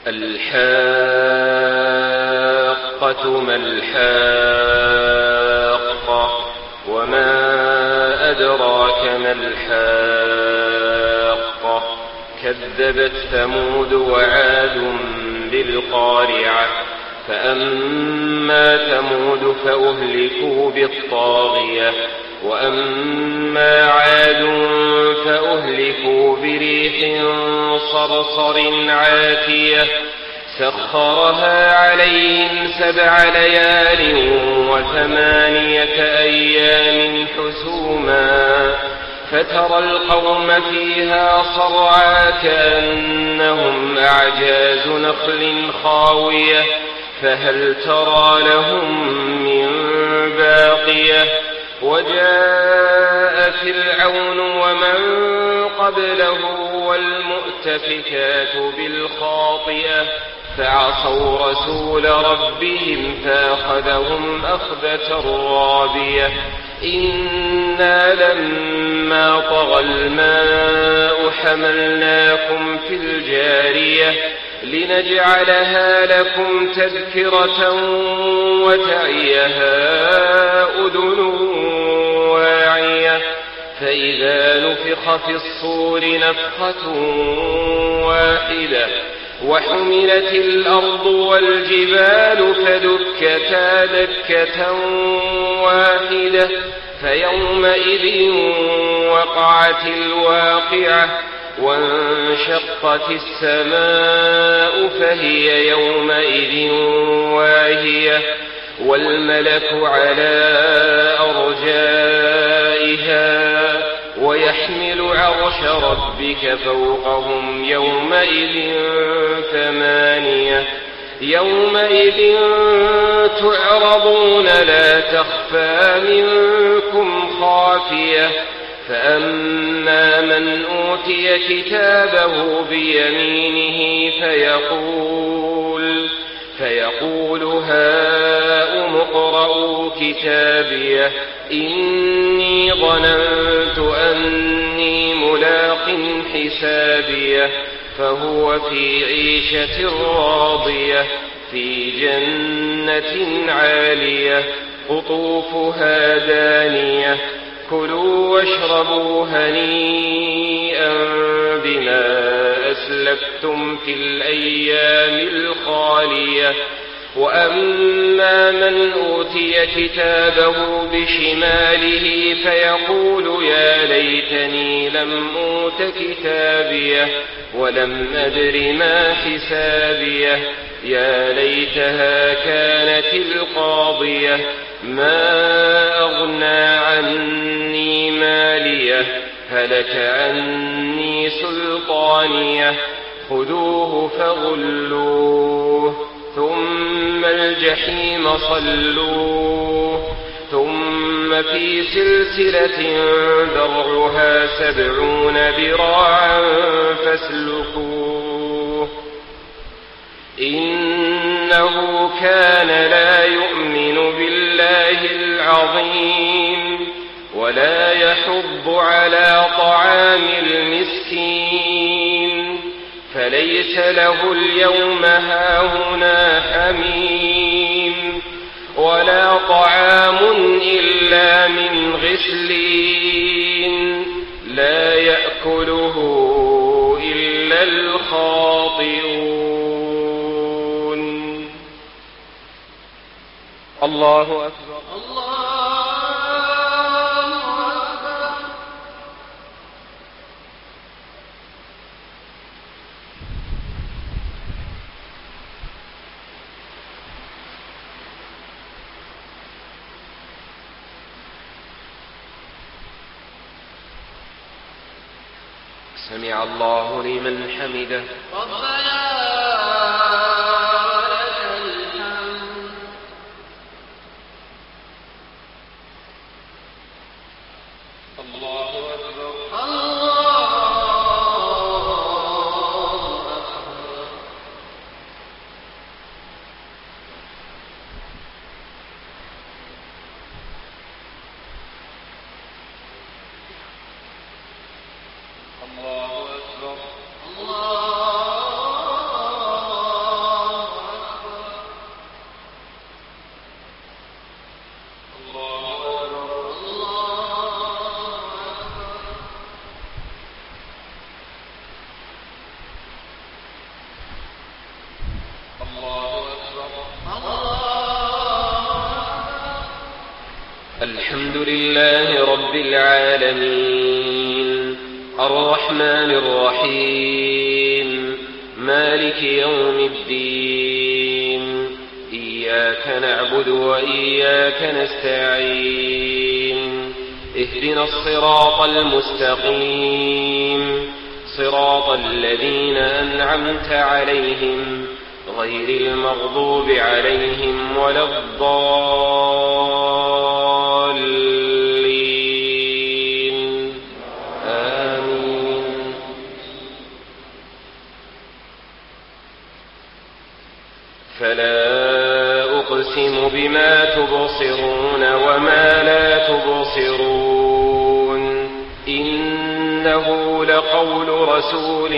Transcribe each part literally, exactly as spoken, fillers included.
الحاقة ما الحاقة وما أدراك ما الحاقة كذبت ثمود وعاد بالقارعة فأما ثمود فأهلكوا بالطاغية وأما عاد فأهلكوا بريح صرصر عاتية سخرها عليهم سبع ليال وثمانية أيام حسوما فترى القوم فيها صرعى كأنهم أعجاز نخل خاوية فهل ترى لهم من باقية وجاء فرعون ومن قبله والمؤتفكات بالخاطئة فعصوا رسول ربهم فأخذهم أخذة رابية إنا لما طغى الماء حملناكم في الجارية لنجعلها لكم تذكرة وتعيها أذن واعية فإذا نفخ في الصور نفخة واحدة وحملت الأرض والجبال فدكتا دكة واحدة فيومئذ وقعت الواقعة وانشقت السماء فهي يومئذ واهية والملك على أرجائها ويحمل عرش ربك فوقهم يومئذ ثمانية يومئذ تعرضون لا تخفى منكم خافية فأما من أوتي كتابه بيمينه فيقول فيقول هاؤم اقرءوا كتابيه إني ظننت أني ملاق حسابيه فهو في عيشة راضية في جنة عالية قطوفها دانية كلوا واشربوا هنيئا بما أسلفتم في الأيام الخالية وأما من أوتي كتابه بشماله فيقول يا ليتني لم أوت كتابيه ولم أدر ما حسابيه يا ليتها كانت القاضية ما أغنى عني ماليه هلك عني سلطانيه خذوه فغلوه ثم الجحيم صلوه ثم في سلسلة ذرعها سبعون ذراعا فاسلكوه إنه كان لا يؤمن بالله العظيم ولا يحض على طعام المسكين فليس له اليوم هاهنا حميم ولا طعام إلا من غسلين لا يأكله إلا الخاطئون. الله أكبر. الله سمع الله لمن حمده ربنا ولك الحمد. الله أكبر. الله أكبر. الله أكبر. الله الحمد لله رب العالمين الرحمن الرحيم مالك يوم الدين إياك نعبد وإياك نستعين اهدنا الصراط المستقيم صراط الذين أنعمت عليهم غير المغضوب عليهم ولا الضالين آمين. فلا أقسم بما تبصرون وما لا تبصرون إنه لقول رسول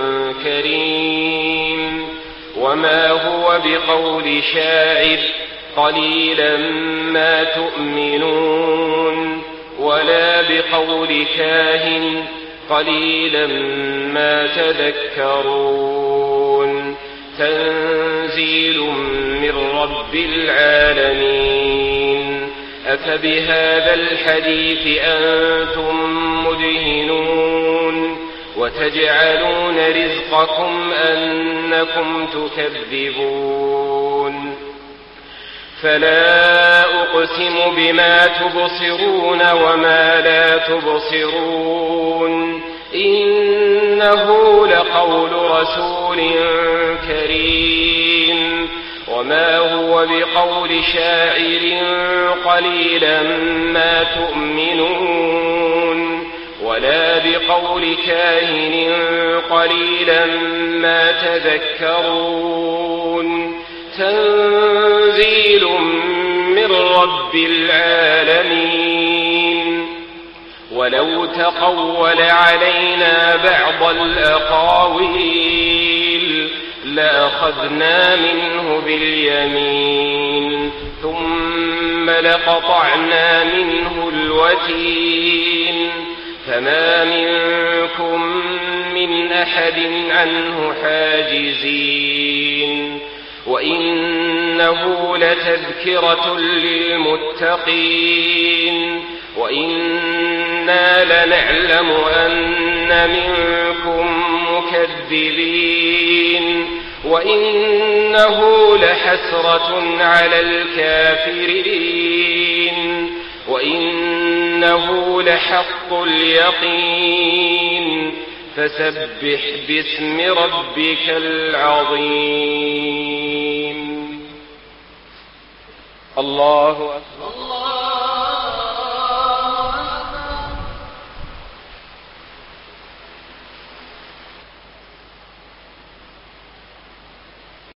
كريم وما هو بقول شاعر قليلا ما تؤمنون ولا بقول كاهن قليلا ما تذكرون تنزيل من رب العالمين أفبهذا الحديث أنتم مدهنون وتجعلون رزقكم أنكم تكذبون فلا أقسم بما تبصرون وما لا تبصرون إنه لقول رسول كريم وما هو بقول شاعر قليلا ما تؤمنون ولا بقول كاهن قليلا ما تذكرون تنزيل من رب العالمين ولو تقول علينا بعض الأقاويل لأخذنا منه باليمين ثم لقطعنا منه الوتين فما منكم من أحد عنه حاجزين وإنه لتذكرة للمتقين وإنا لنعلم أن منكم مكذبين وإنه لحسرة على الكافرين وإنه لحق اليقين فسبح باسم ربك العظيم. الله أكبر.